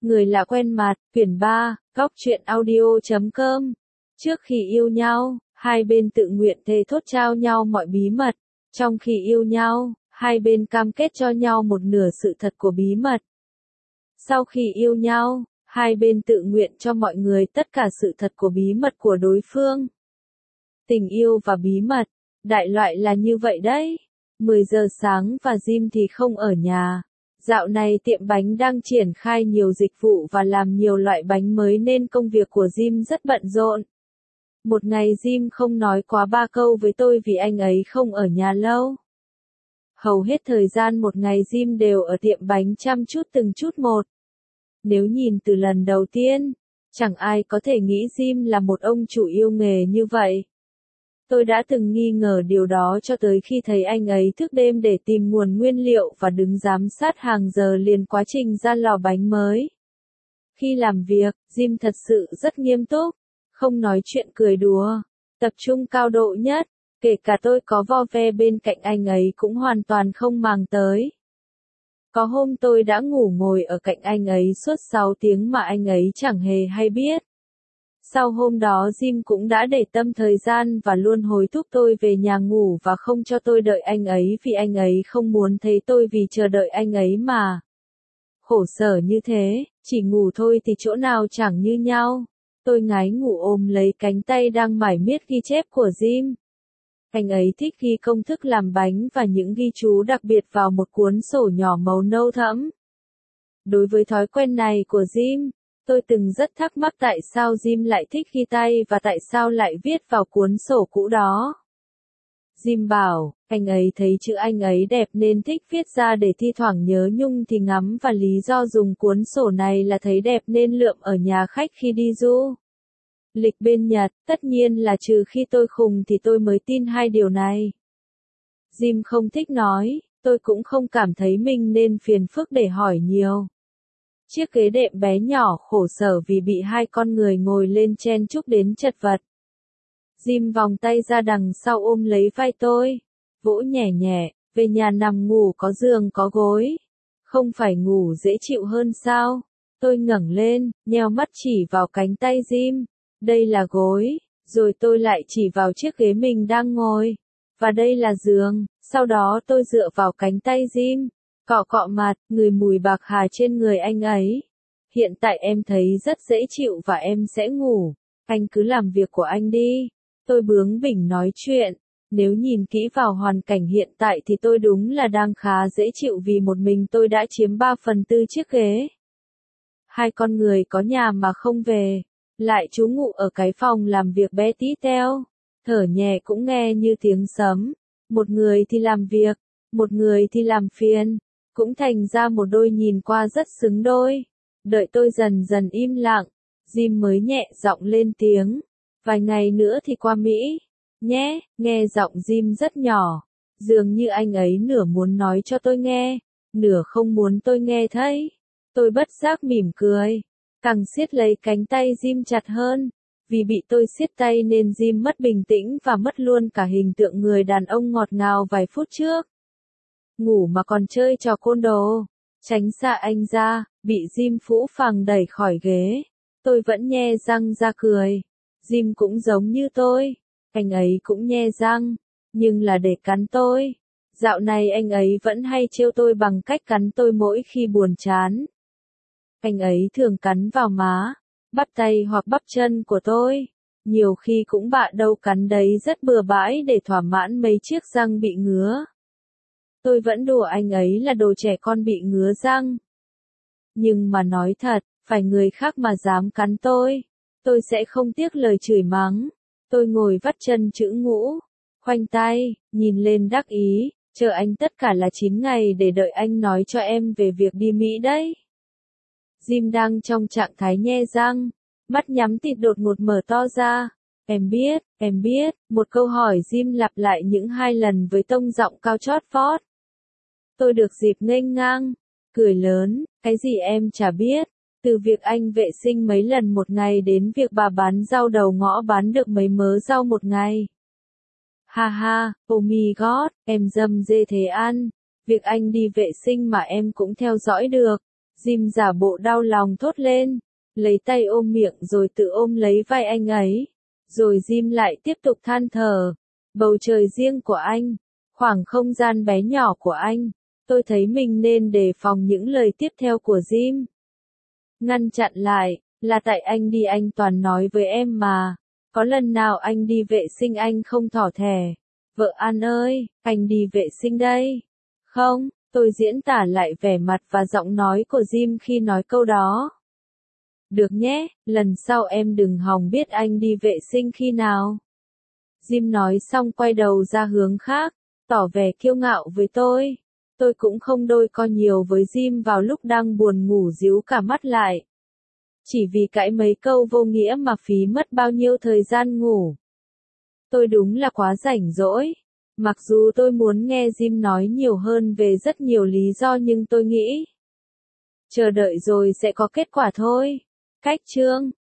Người lạ quen mặt, quyển 3, góc truyện audio.com. Trước khi yêu nhau, hai bên tự nguyện thề thốt trao nhau mọi bí mật. Trong khi yêu nhau, hai bên cam kết cho nhau một nửa sự thật của bí mật. Sau khi yêu nhau, hai bên tự nguyện cho mọi người tất cả sự thật của bí mật của đối phương. Tình yêu và bí mật, đại loại là như vậy đấy. 10 giờ sáng và Jim thì không ở nhà. Dạo này tiệm bánh đang triển khai nhiều dịch vụ và làm nhiều loại bánh mới nên công việc của Jim rất bận rộn. Một ngày Jim không nói quá 3 câu với tôi vì anh ấy không ở nhà lâu. Hầu hết thời gian một ngày Jim đều ở tiệm bánh chăm chút từng chút một. Nếu nhìn từ lần đầu tiên, chẳng ai có thể nghĩ Jim là một ông chủ yêu nghề như vậy. Tôi đã từng nghi ngờ điều đó cho tới khi thấy anh ấy thức đêm để tìm nguồn nguyên liệu và đứng giám sát hàng giờ liền quá trình ra lò bánh mới. Khi làm việc, Jim thật sự rất nghiêm túc, không nói chuyện cười đùa, tập trung cao độ nhất, kể cả tôi có vo ve bên cạnh anh ấy cũng hoàn toàn không màng tới. Có hôm tôi đã ngủ ngồi ở cạnh anh ấy suốt 6 tiếng mà anh ấy chẳng hề hay biết. Sau hôm đó Jim cũng đã để tâm thời gian và luôn hối thúc tôi về nhà ngủ và không cho tôi đợi anh ấy vì anh ấy không muốn thấy tôi vì chờ đợi anh ấy mà. Khổ sở như thế, chỉ ngủ thôi thì chỗ nào chẳng như nhau. Tôi ngái ngủ ôm lấy cánh tay đang mải miết ghi chép của Jim. Anh ấy thích ghi công thức làm bánh và những ghi chú đặc biệt vào một cuốn sổ nhỏ màu nâu thẫm. Đối với thói quen này của Jim, tôi từng rất thắc mắc tại sao Jim lại thích ghi tay và tại sao lại viết vào cuốn sổ cũ đó. Jim bảo, anh ấy thấy chữ anh ấy đẹp nên thích viết ra để thi thoảng nhớ nhung thì ngắm và lý do dùng cuốn sổ này là thấy đẹp nên lượm ở nhà khách khi đi du lịch bên Nhật, tất nhiên là trừ khi tôi khùng thì tôi mới tin hai điều này. Jim không thích nói, tôi cũng không cảm thấy mình nên phiền phức để hỏi nhiều. Chiếc ghế đệm bé nhỏ khổ sở vì bị hai con người ngồi lên chen chúc đến chật vật. Jim vòng tay ra đằng sau ôm lấy vai tôi, vỗ nhẹ nhẹ, về nhà nằm ngủ có giường có gối. Không phải ngủ dễ chịu hơn sao? Tôi ngẩng lên, nheo mắt chỉ vào cánh tay Jim. Đây là gối, rồi tôi lại chỉ vào chiếc ghế mình đang ngồi. Và đây là giường, sau đó tôi dựa vào cánh tay Jim. Cọ cọ mặt, ngửi mùi bạc hà trên người anh ấy. Hiện tại em thấy rất dễ chịu và em sẽ ngủ. Anh cứ làm việc của anh đi. Tôi bướng bỉnh nói chuyện. Nếu nhìn kỹ vào hoàn cảnh hiện tại thì tôi đúng là đang khá dễ chịu vì một mình tôi đã chiếm 3/4 chiếc ghế. Hai con người có nhà mà không về. Lại trú ngụ ở cái phòng làm việc bé tí teo. Thở nhẹ cũng nghe như tiếng sấm. Một người thì làm việc, một người thì làm phiền. Cũng thành ra một đôi nhìn qua rất xứng đôi. Đợi tôi dần dần im lặng, Jim mới nhẹ giọng lên tiếng. Vài ngày nữa thì qua Mỹ, nhé, nghe giọng Jim rất nhỏ. Dường như anh ấy nửa muốn nói cho tôi nghe, nửa không muốn tôi nghe thấy. Tôi bất giác mỉm cười, càng siết lấy cánh tay Jim chặt hơn. Vì bị tôi siết tay nên Jim mất bình tĩnh và mất luôn cả hình tượng người đàn ông ngọt ngào vài phút trước. Ngủ mà còn chơi trò côn đồ. Tránh xa anh ra, bị Jim phũ phàng đẩy khỏi ghế. Tôi vẫn nhe răng ra cười. Jim cũng giống như tôi. Anh ấy cũng nhe răng. Nhưng là để cắn tôi. Dạo này anh ấy vẫn hay trêu tôi bằng cách cắn tôi mỗi khi buồn chán. Anh ấy thường cắn vào má, bắp tay hoặc bắp chân của tôi. Nhiều khi cũng bạ đâu cắn đấy rất bừa bãi để thỏa mãn mấy chiếc răng bị ngứa. Tôi vẫn đùa anh ấy là đồ trẻ con bị ngứa răng. Nhưng mà nói thật, phải người khác mà dám cắn tôi sẽ không tiếc lời chửi mắng. Tôi ngồi vắt chân chữ ngũ, khoanh tay, nhìn lên đắc ý, chờ anh tất cả là 9 ngày để đợi anh nói cho em về việc đi Mỹ đấy. Jim đang trong trạng thái nhe răng, mắt nhắm tịt đột ngột mở to ra. Em biết, một câu hỏi Jim lặp lại những 2 lần với tông giọng cao chót vót. Tôi được dịp nghênh ngang, cười lớn, cái gì em chả biết, từ việc anh vệ sinh mấy lần một ngày đến việc bà bán rau đầu ngõ bán được mấy mớ rau một ngày. Ha ha, oh my god, em dâm dê thế ăn, việc anh đi vệ sinh mà em cũng theo dõi được, Jim giả bộ đau lòng thốt lên, lấy tay ôm miệng rồi tự ôm lấy vai anh ấy. Rồi Jim lại tiếp tục than thở. Bầu trời riêng của anh, khoảng không gian bé nhỏ của anh. Tôi thấy mình nên đề phòng những lời tiếp theo của Jim. Ngăn chặn lại, là tại anh đi anh toàn nói với em mà. Có lần nào anh đi vệ sinh anh không thỏ thẻ. Vợ An ơi, anh đi vệ sinh đây. Không, tôi diễn tả lại vẻ mặt và giọng nói của Jim khi nói câu đó. Được nhé, lần sau em đừng hòng biết anh đi vệ sinh khi nào. Jim nói xong quay đầu ra hướng khác, tỏ vẻ kiêu ngạo với tôi. Tôi cũng không đôi co nhiều với Jim vào lúc đang buồn ngủ díu cả mắt lại. Chỉ vì cãi mấy câu vô nghĩa mà phí mất bao nhiêu thời gian ngủ. Tôi đúng là quá rảnh rỗi. Mặc dù tôi muốn nghe Jim nói nhiều hơn về rất nhiều lý do nhưng tôi nghĩ chờ đợi rồi sẽ có kết quả thôi. Cách chương